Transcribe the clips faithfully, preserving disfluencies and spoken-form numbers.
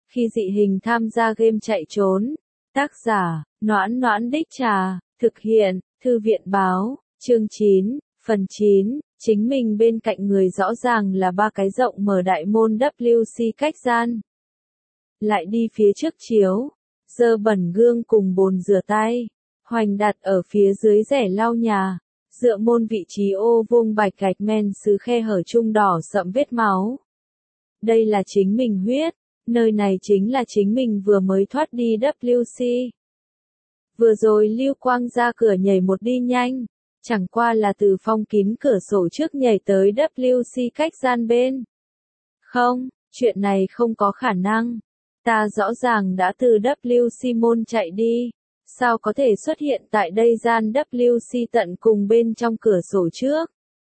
Khi dị hình tham gia game chạy trốn. Tác giả, Noãn Noãn Đích Trà, thực hiện, Thư viện Báo, chương chín, phần chín, chính mình bên cạnh người rõ ràng là ba cái rộng mở đại môn W C cách gian. Lại đi phía trước chiếu, dơ bẩn gương cùng bồn rửa tay, hoành đặt ở phía dưới rẻ lau nhà, dựa môn vị trí ô vuông bạch gạch men sứ khe hở chung đỏ sậm vết máu. Đây là chính mình huyết, nơi này chính là chính mình vừa mới thoát đi W C. Vừa rồi Lưu Quang ra cửa nhảy một đi nhanh, chẳng qua là từ phong kín cửa sổ trước nhảy tới W C cách gian bên. Không, chuyện này không có khả năng. Ta rõ ràng đã từ W C môn chạy đi, sao có thể xuất hiện tại đây gian W C tận cùng bên trong cửa sổ trước?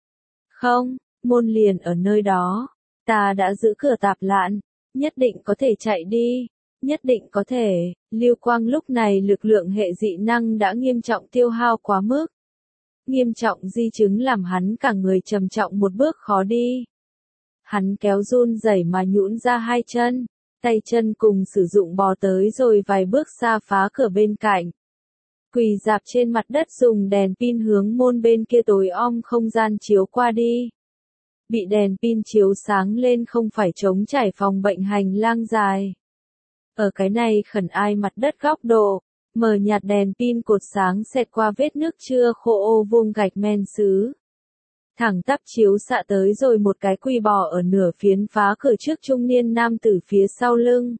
Không, môn liền ở nơi đó. Ta đã giữ cửa tạp lạn, nhất định có thể chạy đi, nhất định có thể. Lưu Quang lúc này lực lượng hệ dị năng đã nghiêm trọng tiêu hao quá mức. Nghiêm trọng di chứng làm hắn cả người trầm trọng một bước khó đi. Hắn kéo run rẩy mà nhũn ra hai chân, tay chân cùng sử dụng bò tới rồi vài bước xa phá cửa bên cạnh. Quỳ dạp trên mặt đất dùng đèn pin hướng môn bên kia tối om không gian chiếu qua đi. Bị đèn pin chiếu sáng lên không phải chống trải phòng bệnh hành lang dài. Ở cái này khẩn ai mặt đất góc độ, mờ nhạt đèn pin cột sáng xẹt qua vết nước chưa khô ô vuông gạch men sứ. Thẳng tắp chiếu xạ tới rồi một cái quỳ bò ở nửa phiến phá cửa trước trung niên nam tử phía sau lưng.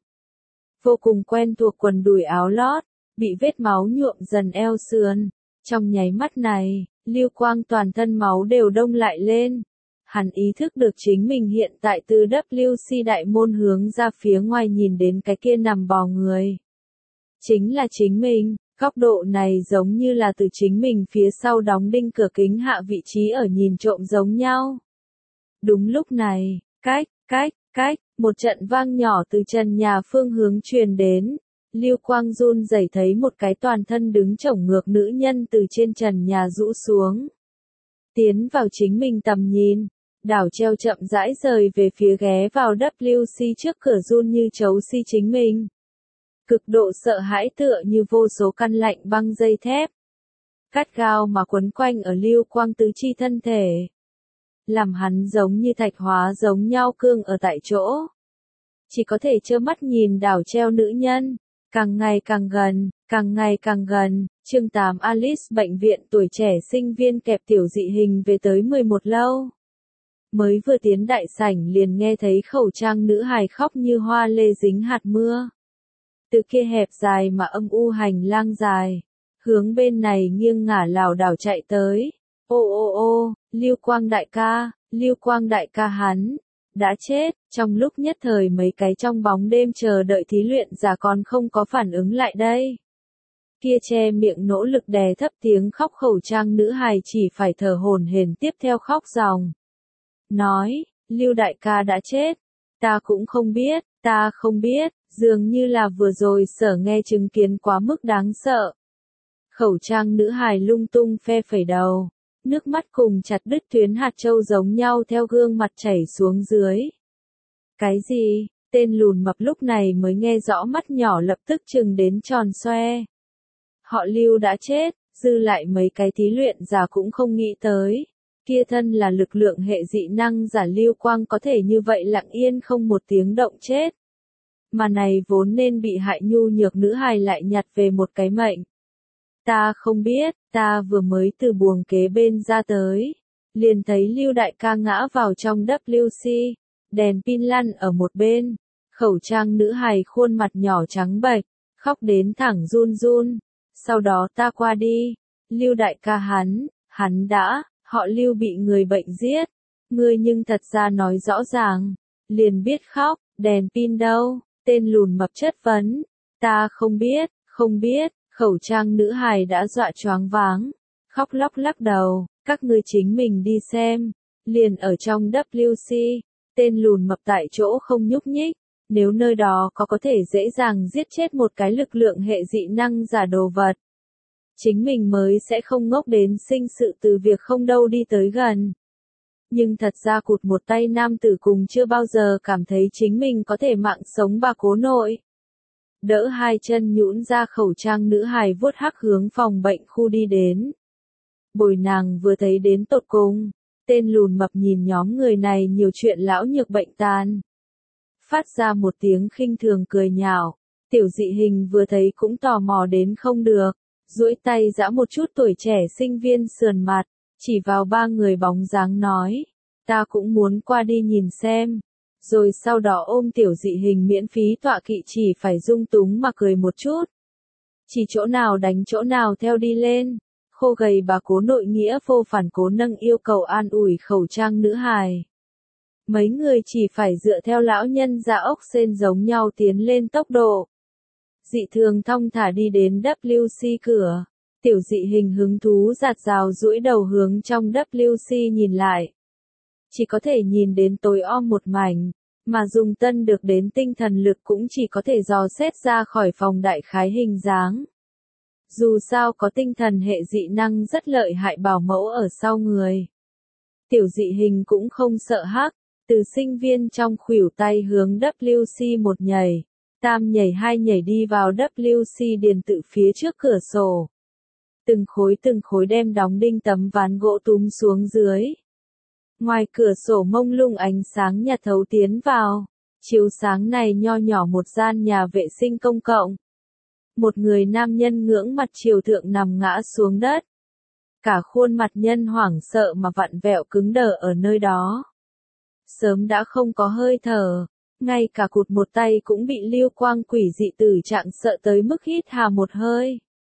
Vô cùng quen thuộc quần đùi áo lót, bị vết máu nhuộm dần eo sườn. Trong nháy mắt này, Lưu Quang toàn thân máu đều đông lại lên. Hắn ý thức được chính mình hiện tại từ W C đại môn hướng ra phía ngoài nhìn đến cái kia nằm bò người. Chính là chính mình, góc độ này giống như là từ chính mình phía sau đóng đinh cửa kính hạ vị trí ở nhìn trộm giống nhau. Đúng lúc này, cách, cách, cách, một trận vang nhỏ từ trần nhà phương hướng truyền đến. Lưu Quang run rẩy thấy một cái toàn thân đứng chổng ngược nữ nhân từ trên trần nhà rũ xuống. Tiến vào chính mình tầm nhìn, đảo treo chậm rãi rời về phía ghé vào W C trước cửa run như chấu si chính mình. Cực độ sợ hãi tựa như vô số căn lạnh băng dây thép. Cắt gao mà quấn quanh ở Lưu Quang tứ chi thân thể. Làm hắn giống như thạch hóa giống nhau cương ở tại chỗ. Chỉ có thể trơ mắt nhìn đảo treo nữ nhân. Càng ngày càng gần, càng ngày càng gần. Chương tám Alice bệnh viện tuổi trẻ sinh viên kẹp tiểu dị hình về tới mười một lâu. Mới vừa tiến đại sảnh liền nghe thấy khẩu trang nữ hài khóc như hoa lê dính hạt mưa. Từ kia hẹp dài mà âm u hành lang dài, hướng bên này nghiêng ngả lảo đảo chạy tới. Ô ô ô, Lưu Quang đại ca, Lưu Quang đại ca hắn đã chết. Trong lúc nhất thời mấy cái trong bóng đêm chờ đợi thí luyện giả còn không có phản ứng lại đây. Kia che miệng nỗ lực đè thấp tiếng khóc khẩu trang nữ hài chỉ phải thở hổn hển tiếp theo khóc ròng. Nói, Lưu đại ca đã chết. Ta cũng không biết, ta không biết, dường như là vừa rồi sở nghe chứng kiến quá mức đáng sợ. Khẩu trang nữ hài lung tung phe phẩy đầu, nước mắt cùng chặt đứt tuyến hạt châu giống nhau theo gương mặt chảy xuống dưới. Cái gì? Tên lùn mập lúc này mới nghe rõ mắt nhỏ lập tức trừng đến tròn xoe. Họ Lưu đã chết, dư lại mấy cái thí luyện giả cũng không nghĩ tới. Kia thân là lực lượng hệ dị năng giả Lưu Quang có thể như vậy lặng yên không một tiếng động chết. Mà này vốn nên bị hại nhu nhược nữ hài lại nhặt về một cái mệnh. Ta không biết, ta vừa mới từ buồng kế bên ra tới. Liền thấy Lưu đại ca ngã vào trong W C, đèn pin lăn ở một bên. Khẩu trang nữ hài khuôn mặt nhỏ trắng bệch, khóc đến thẳng run run. Sau đó ta qua đi, Lưu đại ca hắn, hắn đã, họ Lưu bị người bệnh giết. Ngươi nhưng thật ra nói rõ ràng, liền biết khóc, đèn pin đâu? Tên lùn mập chất vấn. Ta không biết, không biết. Khẩu trang nữ hài đã dọa choáng váng, khóc lóc lắc đầu. Các ngươi chính mình đi xem. Liền ở trong W C, tên lùn mập tại chỗ không nhúc nhích. Nếu nơi đó có có thể dễ dàng giết chết một cái lực lượng hệ dị năng giả đồ vật, chính mình mới sẽ không ngốc đến sinh sự từ việc không đâu đi tới gần. Nhưng thật ra cụt một tay nam tử cùng chưa bao giờ cảm thấy chính mình có thể mạng sống bà cố nội. Đỡ hai chân nhũn ra khẩu trang nữ hài vuốt hắc hướng phòng bệnh khu đi đến. Bồi nàng vừa thấy đến tột cùng, tên lùn mập nhìn nhóm người này nhiều chuyện lão nhược bệnh tàn. Phát ra một tiếng khinh thường cười nhạo, tiểu dị hình vừa thấy cũng tò mò đến không được, duỗi tay giã một chút tuổi trẻ sinh viên sườn mặt, chỉ vào ba người bóng dáng nói, ta cũng muốn qua đi nhìn xem. Rồi sau đó ôm tiểu dị hình miễn phí tọa kỵ chỉ phải dung túng mà cười một chút. Chỉ chỗ nào đánh chỗ nào theo đi lên. Khô gầy bà cố nội nghĩa vô phản cố nâng yêu cầu an ủi khẩu trang nữ hài. Mấy người chỉ phải dựa theo lão nhân ra ốc sên giống nhau tiến lên tốc độ. Dị thường thong thả đi đến W C cửa. Tiểu dị hình hứng thú giạt rào duỗi đầu hướng trong W C nhìn lại. Chỉ có thể nhìn đến tối om một mảnh, mà dùng tân được đến tinh thần lực cũng chỉ có thể dò xét ra khỏi phòng đại khái hình dáng. Dù sao có tinh thần hệ dị năng rất lợi hại bảo mẫu ở sau người. Tiểu dị hình cũng không sợ hắc, từ sinh viên trong khuỷu tay hướng W C một nhảy, tam nhảy hai nhảy đi vào W C điền tự phía trước cửa sổ. Từng khối từng khối đem đóng đinh tấm ván gỗ túm xuống dưới. Ngoài cửa sổ mông lung ánh sáng nhạt thấu tiến vào, chiếu sáng này nho nhỏ một gian nhà vệ sinh công cộng. Một người nam nhân ngưỡng mặt chiều thượng nằm ngã xuống đất. Cả khuôn mặt nhân hoảng sợ mà vặn vẹo cứng đờ ở nơi đó. Sớm đã không có hơi thở, ngay cả cụt một tay cũng bị lưu quang quỷ dị tử trạng sợ tới mức hít hà một hơi.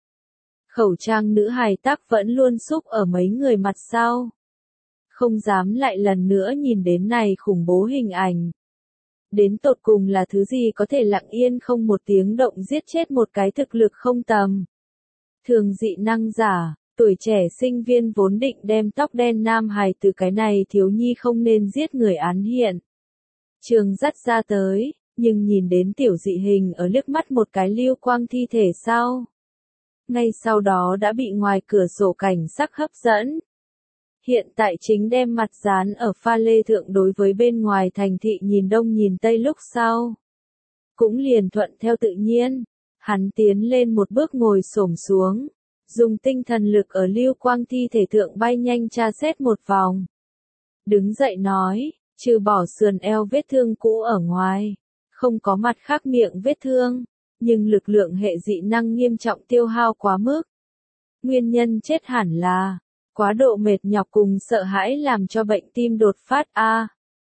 Khẩu trang nữ hài tắc vẫn luôn xúc ở mấy người mặt sau. Không dám lại lần nữa nhìn đến này khủng bố hình ảnh. Đến tột cùng là thứ gì có thể lặng yên không một tiếng động giết chết một cái thực lực không tầm. Thường dị năng giả, tuổi trẻ sinh viên vốn định đem tóc đen nam hài từ cái này thiếu nhi không nên giết người án hiện. Trường dắt ra tới, nhưng nhìn đến tiểu dị hình ở liếc mắt một cái lưu quang thi thể sau. Ngay sau đó đã bị ngoài cửa sổ cảnh sắc hấp dẫn. Hiện tại chính đem mặt dán ở pha lê thượng đối với bên ngoài thành thị nhìn đông nhìn tây lúc sau. Cũng liền thuận theo tự nhiên, hắn tiến lên một bước ngồi xổm xuống, dùng tinh thần lực ở lưu quang thi thể thượng bay nhanh tra xét một vòng. Đứng dậy nói, trừ bỏ sườn eo vết thương cũ ở ngoài, không có mặt khác miệng vết thương, nhưng lực lượng hệ dị năng nghiêm trọng tiêu hao quá mức. Nguyên nhân chết hẳn là quá độ mệt nhọc cùng sợ hãi làm cho bệnh tim đột phát a. À,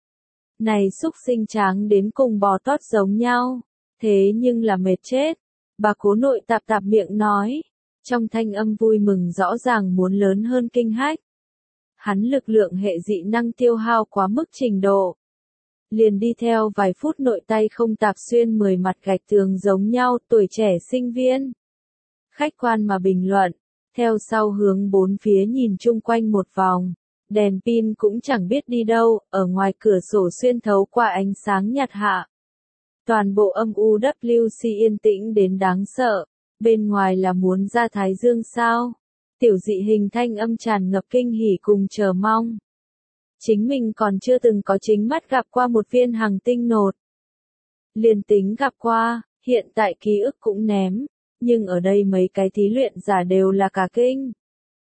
này xúc sinh tráng đến cùng bò tót giống nhau, thế nhưng là mệt chết. Bà cố nội tạp tạp miệng nói, trong thanh âm vui mừng rõ ràng muốn lớn hơn kinh hách. Hắn lực lượng hệ dị năng tiêu hao quá mức trình độ. Liền đi theo vài phút nội tay không tạp xuyên mười mặt gạch tường giống nhau, tuổi trẻ sinh viên. Khách quan mà bình luận. Theo sau hướng bốn phía nhìn chung quanh một vòng, đèn pin cũng chẳng biết đi đâu, ở ngoài cửa sổ xuyên thấu qua ánh sáng nhạt hạ. Toàn bộ âm u W C yên tĩnh đến đáng sợ, bên ngoài là muốn ra thái dương sao. Tiểu dị hình thanh âm tràn ngập kinh hỉ cùng chờ mong. Chính mình còn chưa từng có chính mắt gặp qua một viên hành tinh nột. Liền tính gặp qua, hiện tại ký ức cũng ném. Nhưng ở đây mấy cái thí luyện giả đều là cả kinh.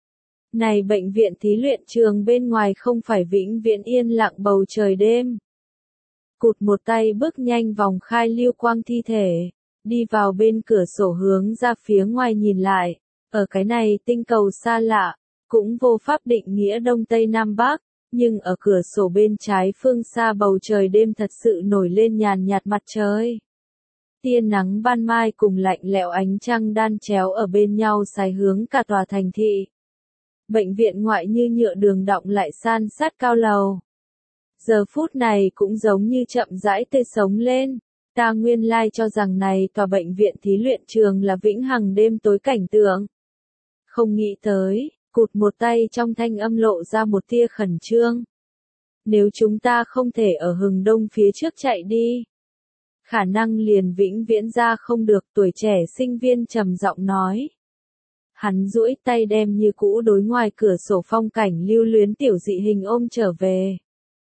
Này bệnh viện thí luyện trường bên ngoài không phải vĩnh viễn yên lặng bầu trời đêm. Cụt một tay bước nhanh vòng khai lưu quang thi thể, đi vào bên cửa sổ hướng ra phía ngoài nhìn lại, ở cái này tinh cầu xa lạ, cũng vô pháp định nghĩa Đông Tây Nam Bắc, nhưng ở cửa sổ bên trái phương xa bầu trời đêm thật sự nổi lên nhàn nhạt mặt trời. Tia nắng ban mai cùng lạnh lẽo ánh trăng đan chéo ở bên nhau xài hướng cả tòa thành thị. Bệnh viện ngoại như nhựa đường đọng lại san sát cao lầu. Giờ phút này cũng giống như chậm rãi tươi sống lên. Ta nguyên lai cho rằng này tòa bệnh viện thí luyện trường là vĩnh hằng đêm tối cảnh tượng. Không nghĩ tới, cụt một tay trong thanh âm lộ ra một tia khẩn trương. Nếu chúng ta không thể ở hừng đông phía trước chạy đi, khả năng liền vĩnh viễn ra không được, tuổi trẻ sinh viên trầm giọng nói. Hắn duỗi tay đem như cũ đối ngoài cửa sổ phong cảnh lưu luyến tiểu dị hình ôm trở về.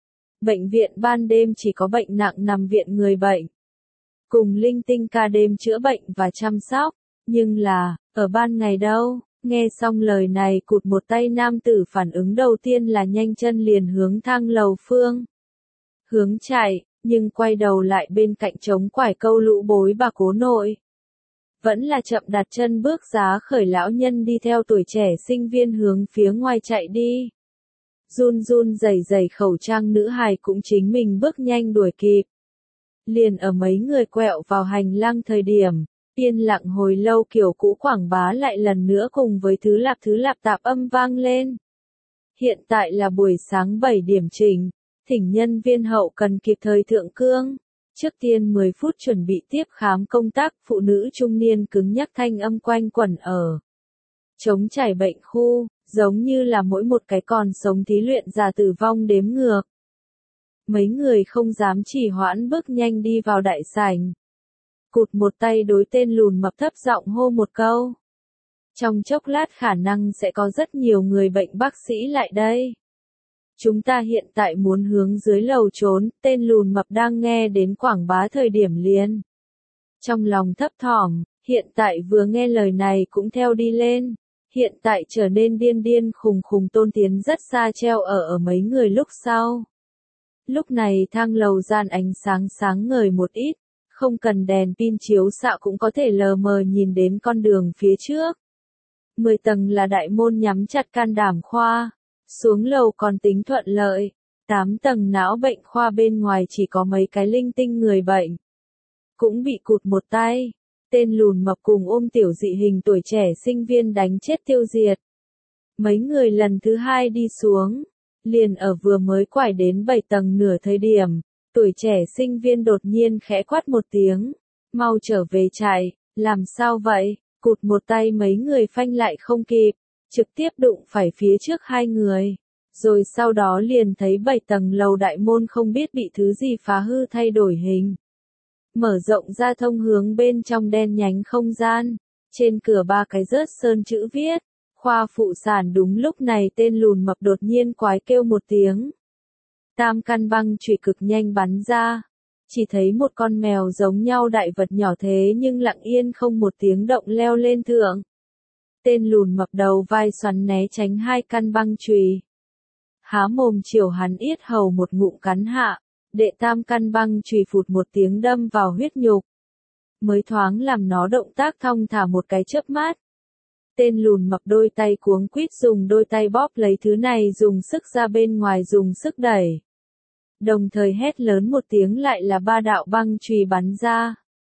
Bệnh viện ban đêm chỉ có bệnh nặng nằm viện người bệnh. Cùng linh tinh ca đêm chữa bệnh và chăm sóc. Nhưng là, ở ban ngày đâu? Nghe xong lời này cụt một tay nam tử phản ứng đầu tiên là nhanh chân liền hướng thang lầu phương. Hướng chạy, nhưng quay đầu lại bên cạnh trống quải câu lũ bối bà cố nội. Vẫn là chậm đặt chân bước giá khởi lão nhân đi theo tuổi trẻ sinh viên hướng phía ngoài chạy đi. Run run rẩy rẩy khẩu trang nữ hài cũng chính mình bước nhanh đuổi kịp. Liền ở mấy người quẹo vào hành lang thời điểm, yên lặng hồi lâu kiểu cũ quảng bá lại lần nữa cùng với thứ lạp thứ lạp tạp âm vang lên. Hiện tại là buổi sáng bảy điểm trình, thỉnh nhân viên hậu cần kịp thời thượng cương. Trước tiên mười phút chuẩn bị tiếp khám công tác, phụ nữ trung niên cứng nhắc thanh âm quanh quẩn ở. Chống chảy bệnh khu, giống như là mỗi một cái còn sống thí luyện giả tử vong đếm ngược. Mấy người không dám trì hoãn bước nhanh đi vào đại sảnh. Cụt một tay đối tên lùn mập thấp giọng hô một câu. Trong chốc lát khả năng sẽ có rất nhiều người bệnh bác sĩ lại đây. Chúng ta hiện tại muốn hướng dưới lầu trốn, tên lùn mập đang nghe đến quảng bá thời điểm liền. Trong lòng thấp thỏm, hiện tại vừa nghe lời này cũng theo đi lên. Hiện tại trở nên điên điên khùng khùng Tôn Tiến rất xa treo ở ở mấy người lúc sau. Lúc này thang lầu gian ánh sáng sáng ngời một ít, không cần đèn pin chiếu xạ cũng có thể lờ mờ nhìn đến con đường phía trước. Mười tầng là đại môn nhắm chặt can đảm khoa. Xuống lầu còn tính thuận lợi, tám tầng não bệnh khoa bên ngoài chỉ có mấy cái linh tinh người bệnh. Cũng bị cụt một tay, tên lùn mập cùng ôm tiểu dị hình tuổi trẻ sinh viên đánh chết tiêu diệt. Mấy người lần thứ hai đi xuống, liền ở vừa mới quải đến bảy tầng nửa thời điểm, tuổi trẻ sinh viên đột nhiên khẽ quát một tiếng, mau trở về chạy, làm sao vậy, cụt một tay mấy người phanh lại không kịp. Trực tiếp đụng phải phía trước hai người, rồi sau đó liền thấy bảy tầng lầu đại môn không biết bị thứ gì phá hư thay đổi hình. Mở rộng ra thông hướng bên trong đen nhánh không gian, trên cửa ba cái rớt sơn chữ viết, khoa phụ sản. Đúng lúc này tên lùn mập đột nhiên quái kêu một tiếng. Tam căn băng chùy cực nhanh bắn ra, chỉ thấy một con mèo giống nhau đại vật nhỏ thế nhưng lặng yên không một tiếng động leo lên thượng. Tên lùn mập đầu vai xoắn né tránh hai căn băng chùy. Há mồm chiều hắn yết hầu một ngụm cắn hạ, đệ tam căn băng chùy phụt một tiếng đâm vào huyết nhục. Mới thoáng làm nó động tác thong thả một cái chớp mắt. Tên lùn mập đôi tay cuống quýt dùng đôi tay bóp lấy thứ này dùng sức ra bên ngoài dùng sức đẩy. Đồng thời hét lớn một tiếng lại là ba đạo băng chùy bắn ra.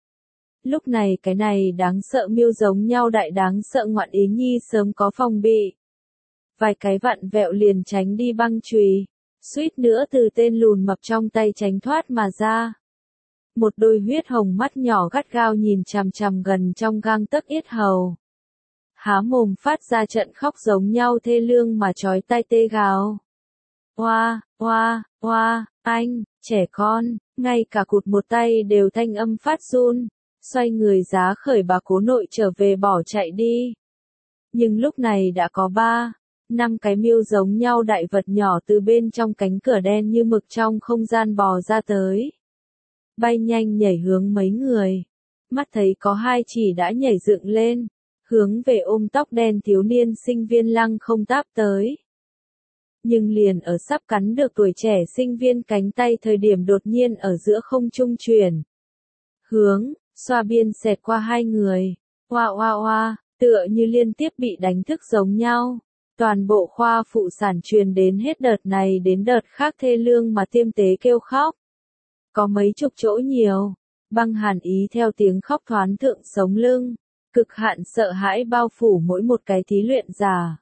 Lúc này cái này đáng sợ miêu giống nhau đại đáng sợ ngoạn ý nhi sớm có phòng bị. Vài cái vặn vẹo liền tránh đi băng chùy, suýt nữa từ tên lùn mập trong tay tránh thoát mà ra. Một đôi huyết hồng mắt nhỏ gắt gao nhìn chằm chằm gần trong gang tấc yết hầu. Há mồm phát ra trận khóc giống nhau thê lương mà chói tai tê gào. Oa, oa, oa, anh, trẻ con, ngay cả cụt một tay đều thanh âm phát run. Xoay người giá khởi bà cố nội trở về bỏ chạy đi. Nhưng lúc này đã có ba, năm cái miêu giống nhau đại vật nhỏ từ bên trong cánh cửa đen như mực trong không gian bò ra tới. Bay nhanh nhảy hướng mấy người. Mắt thấy có hai chỉ đã nhảy dựng lên, hướng về ôm tóc đen thiếu niên sinh viên lăng không táp tới. Nhưng liền ở sắp cắn được tuổi trẻ sinh viên cánh tay thời điểm đột nhiên ở giữa không trung chuyển. Hướng. Xoa biên xẹt qua hai người, oa oa oa, tựa như liên tiếp bị đánh thức giống nhau. Toàn bộ khoa phụ sản truyền đến hết đợt này đến đợt khác thê lương mà tiêm tế kêu khóc. Có mấy chục chỗ nhiều, băng hàn ý theo tiếng khóc thoán thượng sống lưng, cực hạn sợ hãi bao phủ mỗi một cái thí luyện giả.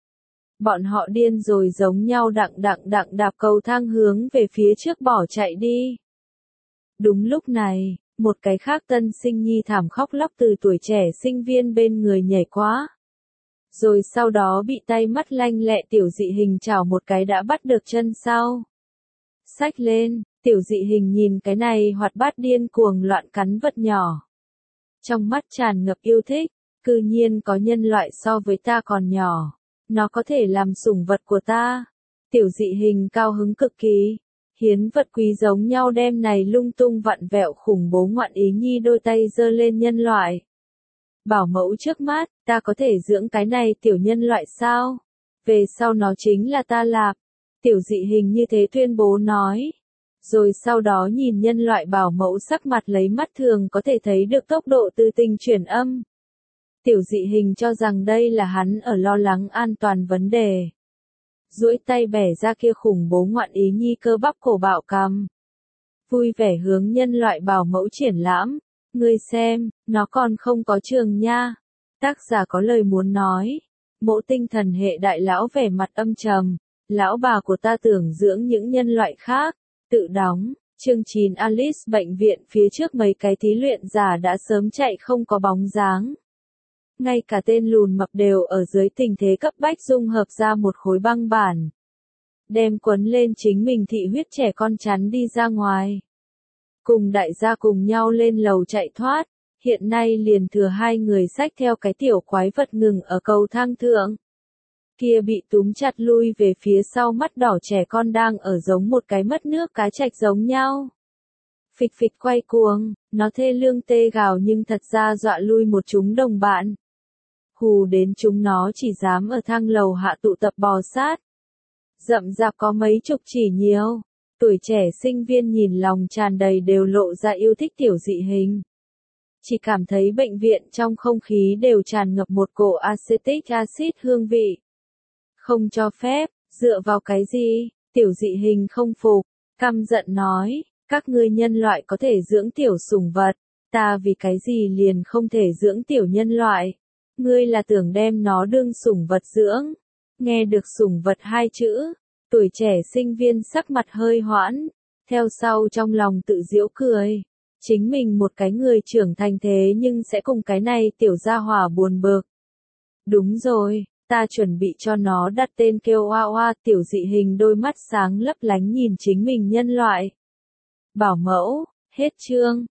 Bọn họ điên rồi giống nhau đặng đặng đặng đạp cầu thang hướng về phía trước bỏ chạy đi. Đúng lúc này, một cái khác tân sinh nhi thảm khóc lóc từ tuổi trẻ sinh viên bên người nhảy qua. Rồi sau đó bị tay mắt lanh lẹ tiểu dị hình chảo một cái đã bắt được chân sau. Xách lên, tiểu dị hình nhìn cái này hoạt bát điên cuồng loạn cắn vật nhỏ. Trong mắt tràn ngập yêu thích, Cư nhiên có nhân loại so với ta còn nhỏ. Nó có thể làm sủng vật của ta. Tiểu dị hình cao hứng cực kỳ. Hiến vật quý giống nhau đem này lung tung vặn vẹo khủng bố ngoạn ý nhi đôi tay giơ lên nhân loại. Bảo mẫu trước mắt, ta có thể dưỡng cái này tiểu nhân loại sao? Về sau nó chính là ta lạp. Tiểu dị hình như thế tuyên bố nói. Rồi sau đó nhìn nhân loại bảo mẫu sắc mặt lấy mắt thường có thể thấy được tốc độ từ tình chuyển âm. Tiểu dị hình cho rằng đây là hắn ở lo lắng an toàn vấn đề. Duỗi tay bẻ ra kia khủng bố ngoạn ý nhi cơ bắp cổ bạo cằm. Vui vẻ hướng nhân loại bảo mẫu triển lãm. Ngươi xem, nó còn không có trường nha. Tác giả có lời muốn nói. Mộ tinh thần hệ đại lão vẻ mặt âm trầm. Lão bà của ta tưởng dưỡng những nhân loại khác. Tự đóng. Chương chín Alice bệnh viện phía trước mấy cái thí luyện giả đã sớm chạy không có bóng dáng. Ngay cả tên lùn mập đều ở dưới tình thế cấp bách dung hợp ra một khối băng bản. Đem quấn lên chính mình thị huyết trẻ con chắn đi ra ngoài. Cùng đại gia cùng nhau lên lầu chạy thoát. Hiện nay liền thừa hai người xách theo cái tiểu quái vật ngừng ở cầu thang thượng. Kia bị túm chặt lui về phía sau mắt đỏ trẻ con đang ở giống một cái mất nước cá trạch giống nhau. Phịch phịch quay cuồng, nó thê lương tê gào nhưng thật ra dọa lui một chúng đồng bạn. Hù đến chúng nó chỉ dám ở thang lầu hạ tụ tập bò sát. Rậm rạp có mấy chục chỉ nhiều. Tuổi trẻ sinh viên nhìn lòng tràn đầy đều lộ ra yêu thích tiểu dị hình. Chỉ cảm thấy bệnh viện trong không khí đều tràn ngập một cổ acetic acid hương vị. Không cho phép, dựa vào cái gì, tiểu dị hình không phục, căm giận nói, các ngươi nhân loại có thể dưỡng tiểu sủng vật, ta vì cái gì liền không thể dưỡng tiểu nhân loại, ngươi là tưởng đem nó đương sủng vật dưỡng, nghe được sủng vật hai chữ, tuổi trẻ sinh viên sắc mặt hơi hoãn, theo sau trong lòng tự giễu cười, chính mình một cái người trưởng thành thế nhưng sẽ cùng cái này tiểu gia hỏa buồn bực. Đúng rồi. Ta chuẩn bị cho nó đặt tên kêu oa oa, tiểu dị hình đôi mắt sáng lấp lánh nhìn chính mình nhân loại. Bảo mẫu, hết chương.